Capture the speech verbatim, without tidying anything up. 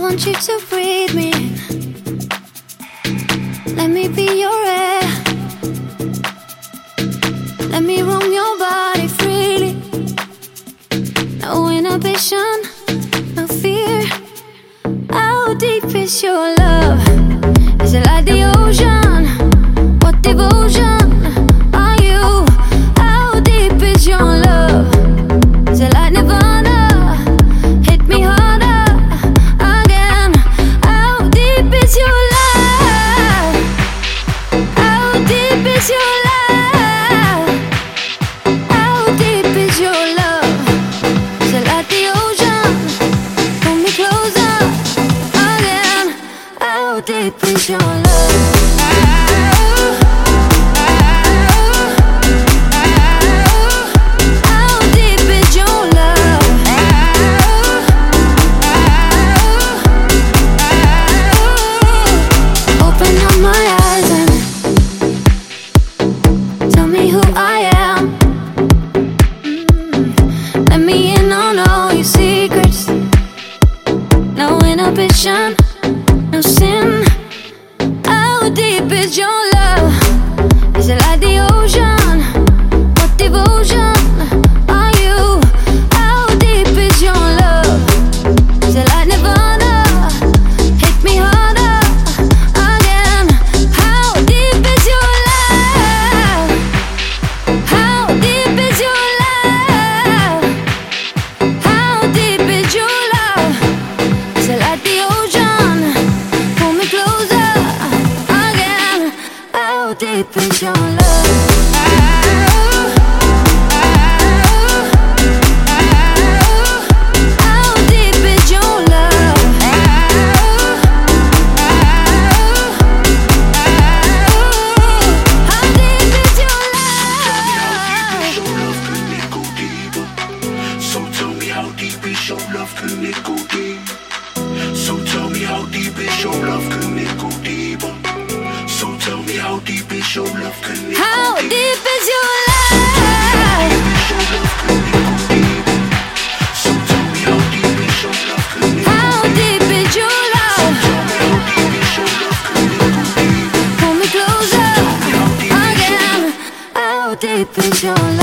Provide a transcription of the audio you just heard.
want you to breathe me. Let me be your air. Let me roam your body freely. No inhibition, no fear. How deep is your love? Is it like the ocean? What devotion are you? How deep is your love? Is it like Nirvana? Hit me harder again. How deep is your love? How deep is your love? How deep is your love? Is it like the ocean? Pull me closer again. How deep is your love? No sin. How deep is your love? Is it like the ocean? What devotion are you? How deep is your love? Is it like Nirvana? Hit me harder again. How deep is your love? How deep is your love? How deep is your love? Is it like the ocean? Pull me closer again. How deep is your love? How deep is your love? How deep is your love? So tell me how deep is your love, can it go deep? So tell me how deep is your love, can it go deeper? So tell me how deep is your love, can it go deeper? How deep is your love? So tell me how deep is your love, can it go How deep is your love? Tell me how deep is your love, can it go deeper? Pull me closer again. How deep is your love?